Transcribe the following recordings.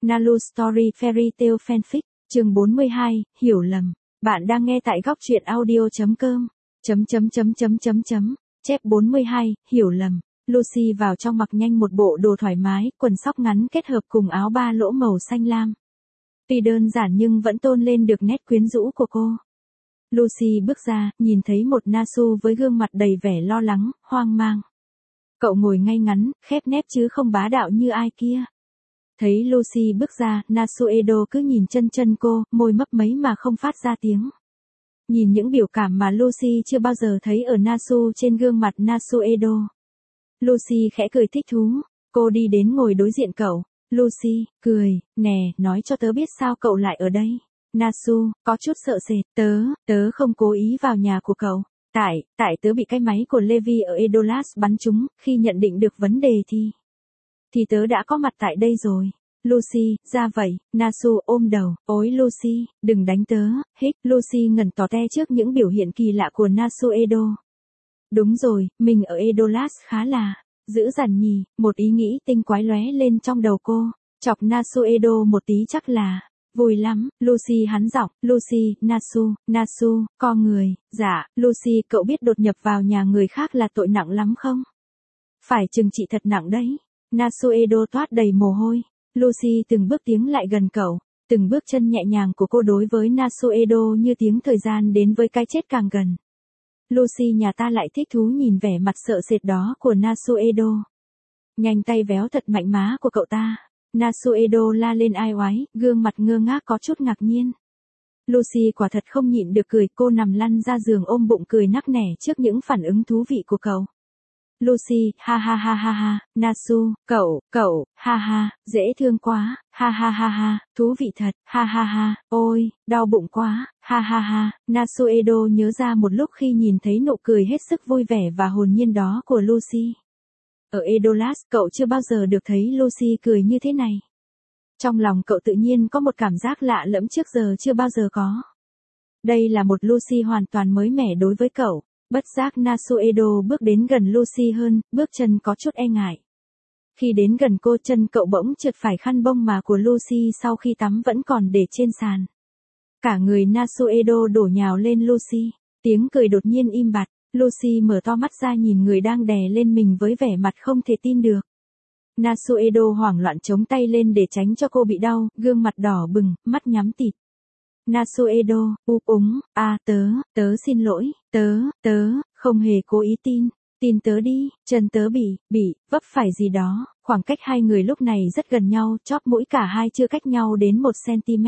Nalu Story Fairy Tale Fanfic, chương 42, hiểu lầm. Bạn đang nghe tại góc truyện audio.com. Chép 42, hiểu lầm. Lucy vào trong mặc nhanh một bộ đồ thoải mái, quần sóc ngắn kết hợp cùng áo ba lỗ màu xanh lam. Tuy đơn giản nhưng vẫn tôn lên được nét quyến rũ của cô. Lucy bước ra, nhìn thấy một Nasu với gương mặt đầy vẻ lo lắng, hoang mang. Cậu ngồi ngay ngắn, khép nép chứ không bá đạo như ai kia. Thấy Lucy bước ra, Nasuedo cứ nhìn chân cô, môi mấp máy mà không phát ra tiếng. Nhìn những biểu cảm mà Lucy chưa bao giờ thấy ở Nasu trên gương mặt Nasuedo. Lucy khẽ cười thích thú, cô đi đến ngồi đối diện cậu. Lucy, cười, nè, nói cho tớ biết sao cậu lại ở đây. Nasu, có chút sợ sệt, tớ không cố ý vào nhà của cậu. Tại tớ bị cái máy của Levi ở Edolas bắn trúng, khi nhận định được vấn đề thì tớ đã có mặt tại đây rồi. Lucy, ra vậy, Nasu ôm đầu, ôi Lucy, đừng đánh tớ, hít. Lucy ngẩn tò te trước những biểu hiện kỳ lạ của Nasuedo. Đúng rồi, mình ở Edolas khá là dữ dằn nhỉ, một ý nghĩ tinh quái lóe lên trong đầu cô, chọc Nasuedo một tí chắc là vui lắm. Lucy hắn giọng, Lucy, Nasu, con người, dạ, Lucy cậu biết đột nhập vào nhà người khác là tội nặng lắm không? Phải trừng trị thật nặng đấy. Nasuedo toát đầy mồ hôi. Lucy từng bước tiến lại gần cậu, từng bước chân nhẹ nhàng của cô đối với Nasuedo như tiếng thời gian đến với cái chết càng gần. Lucy nhà ta lại thích thú nhìn vẻ mặt sợ sệt đó của Nasuedo. Nhanh tay véo thật mạnh má của cậu ta. Nasuedo la lên ai oái, gương mặt ngơ ngác có chút ngạc nhiên. Lucy quả thật không nhịn được cười, cô nằm lăn ra giường ôm bụng cười nắc nẻ trước những phản ứng thú vị của cậu. Lucy, ha, Nasu, cậu, ha, dễ thương quá, ha, thú vị thật, ha, ôi, đau bụng quá, ha. Nasuedo nhớ ra một lúc khi nhìn thấy nụ cười hết sức vui vẻ và hồn nhiên đó của Lucy. Ở Edolas, cậu chưa bao giờ được thấy Lucy cười như thế này. Trong lòng cậu tự nhiên có một cảm giác lạ lẫm trước giờ chưa bao giờ có. Đây là một Lucy hoàn toàn mới mẻ đối với cậu. Bất giác Nasuedo bước đến gần Lucy hơn, bước chân có chút e ngại. Khi đến gần cô, chân cậu bỗng trượt phải khăn bông mà của Lucy sau khi tắm vẫn còn để trên sàn. Cả người Nasuedo đổ nhào lên Lucy, tiếng cười đột nhiên im bặt. Lucy mở to mắt ra nhìn người đang đè lên mình với vẻ mặt không thể tin được. Nasuedo hoảng loạn chống tay lên để tránh cho cô bị đau, gương mặt đỏ bừng, mắt nhắm tịt. Nasuedo, tớ xin lỗi, tớ, không hề cố ý tin tớ đi, chân tớ bị, vấp phải gì đó. Khoảng cách hai người lúc này rất gần nhau, chóp mũi cả hai chưa cách nhau đến 1 cm.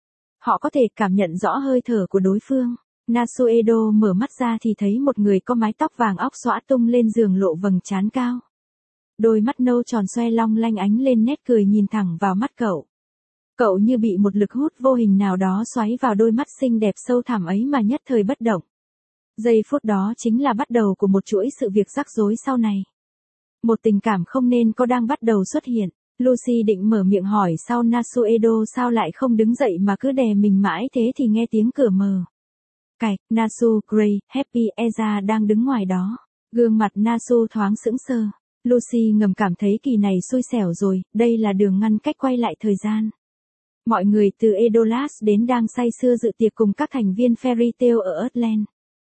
Họ có thể cảm nhận rõ hơi thở của đối phương. Nasuedo mở mắt ra thì thấy một người có mái tóc vàng óc xõa tung lên giường lộ vầng trán cao. Đôi mắt nâu tròn xoe long lanh ánh lên nét cười nhìn thẳng vào mắt cậu. Cậu như bị một lực hút vô hình nào đó xoáy vào đôi mắt xinh đẹp sâu thẳm ấy mà nhất thời bất động. Giây phút đó chính là bắt đầu của một chuỗi sự việc rắc rối sau này. Một tình cảm không nên có đang bắt đầu xuất hiện. Lucy định mở miệng hỏi sau Nasuedo sao lại không đứng dậy mà cứ đè mình mãi thế thì nghe tiếng cửa mở. Cạch, Nasu, Gray, Happy, Eza đang đứng ngoài đó. Gương mặt Nasu thoáng sững sờ. Lucy ngầm cảm thấy kỳ này xui xẻo rồi, đây là đường ngăn cách quay lại thời gian. Mọi người từ Edolas đến đang say sưa dự tiệc cùng các thành viên Fairy Tale ở Earthland.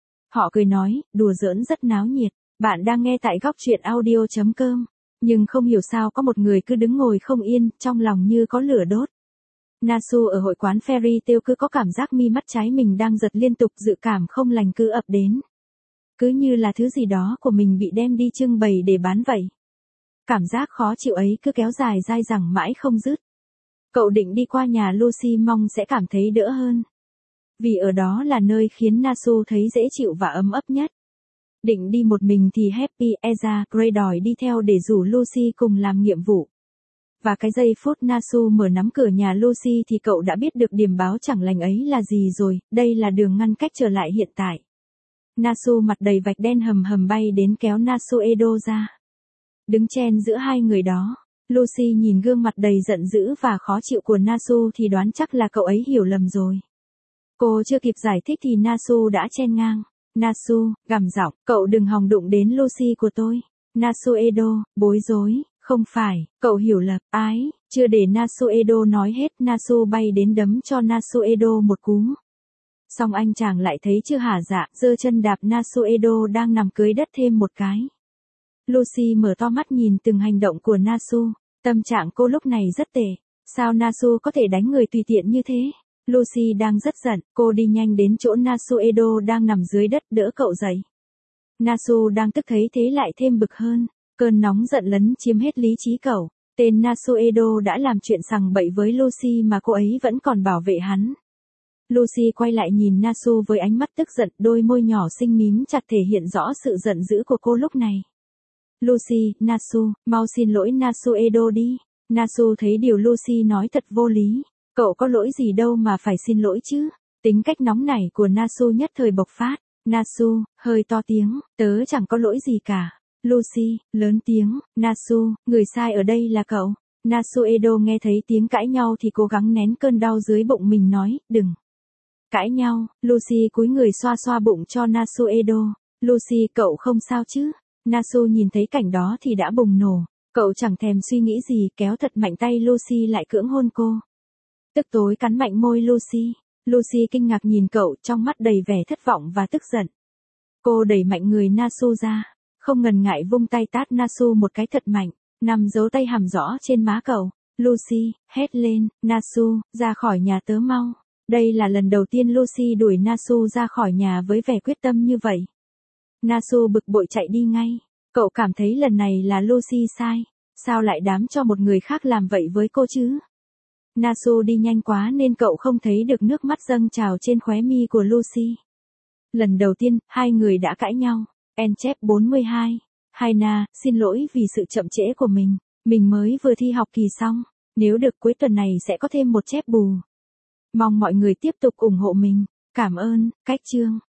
Họ cười nói, đùa giỡn rất náo nhiệt. Bạn đang nghe tại góc truyện audio.com. Nhưng không hiểu sao có một người cứ đứng ngồi không yên, trong lòng như có lửa đốt. Nasu ở hội quán Fairy Tale cứ có cảm giác mi mắt trái mình đang giật liên tục, dự cảm không lành cứ ập đến. Cứ như là thứ gì đó của mình bị đem đi trưng bày để bán vậy. Cảm giác khó chịu ấy cứ kéo dài dai dẳng mãi không dứt. Cậu định đi qua nhà Lucy mong sẽ cảm thấy đỡ hơn. Vì ở đó là nơi khiến Nasu thấy dễ chịu và ấm ấp nhất. Định đi một mình thì Happy, Eza, Gray đòi đi theo để rủ Lucy cùng làm nhiệm vụ. Và cái giây phút Nasu mở nắm cửa nhà Lucy thì cậu đã biết được điểm báo chẳng lành ấy là gì rồi, đây là đường ngăn cách trở lại hiện tại. Nasu mặt đầy vạch đen hầm bay đến kéo Nasuedo ra. Đứng chen giữa hai người đó, Lucy nhìn gương mặt đầy giận dữ và khó chịu của Nasu thì đoán chắc là cậu ấy hiểu lầm rồi. Cô chưa kịp giải thích thì Nasu đã chen ngang. Nasu, gằn giọng, cậu đừng hòng đụng đến Lucy của tôi. Nasuedo, bối rối, Không phải, cậu hiểu lầm, ái, chưa để Nasuedo nói hết, Nasu bay đến đấm cho Nasuedo một cú. Xong anh chàng lại thấy chưa hả dạ, giơ chân đạp Nasuedo đang nằm cưới đất thêm một cái. Lucy mở to mắt nhìn từng hành động của Nasu, tâm trạng cô lúc này rất tệ. Sao Nasu có thể đánh người tùy tiện như thế? Lucy đang rất giận, cô đi nhanh đến chỗ Nasuedo đang nằm dưới đất đỡ cậu dậy. Nasu đang tức thấy thế lại thêm bực hơn, cơn nóng giận lấn chiếm hết lý trí cậu. Tên Nasuedo đã làm chuyện sằng bậy với Lucy mà cô ấy vẫn còn bảo vệ hắn. Lucy quay lại nhìn Nasu với ánh mắt tức giận, đôi môi nhỏ xinh mím chặt thể hiện rõ sự giận dữ của cô lúc này. Lucy, Nasu, mau xin lỗi Nasuedo đi. Nasu thấy điều Lucy nói thật vô lý. Cậu có lỗi gì đâu mà phải xin lỗi chứ. Tính cách nóng nảy của Nasu nhất thời bộc phát. Nasu, hơi to tiếng, tớ chẳng có lỗi gì cả. Lucy, lớn tiếng, Nasu, người sai ở đây là cậu. Nasuedo nghe thấy tiếng cãi nhau thì cố gắng nén cơn đau dưới bụng mình nói, đừng cãi nhau. Lucy cúi người xoa xoa bụng cho Nasuedo. Lucy, cậu không sao chứ? Nasu nhìn thấy cảnh đó thì đã bùng nổ. Cậu chẳng thèm suy nghĩ gì, kéo thật mạnh tay Lucy lại cưỡng hôn cô. Tức tối cắn mạnh môi Lucy. Lucy kinh ngạc nhìn cậu, trong mắt đầy vẻ thất vọng và tức giận. Cô đẩy mạnh người Nasu ra, không ngần ngại vung tay tát Nasu một cái thật mạnh, nằm dấu tay hằn rõ trên má cậu. Lucy hét lên, Nasu, ra khỏi nhà tớ mau. Đây là lần đầu tiên Lucy đuổi Nasu ra khỏi nhà với vẻ quyết tâm như vậy. Nasu bực bội chạy đi ngay. Cậu cảm thấy lần này là Lucy sai. Sao lại đám cho một người khác làm vậy với cô chứ? Nasu đi nhanh quá nên cậu không thấy được nước mắt dâng trào trên khóe mi của Lucy. Lần đầu tiên, hai người đã cãi nhau. Enchep 42. Haina, xin lỗi vì sự chậm trễ của mình. Mình mới vừa thi học kỳ xong. Nếu được cuối tuần này sẽ có thêm một chép bù. Mong mọi người tiếp tục ủng hộ mình. Cảm ơn, cách chương.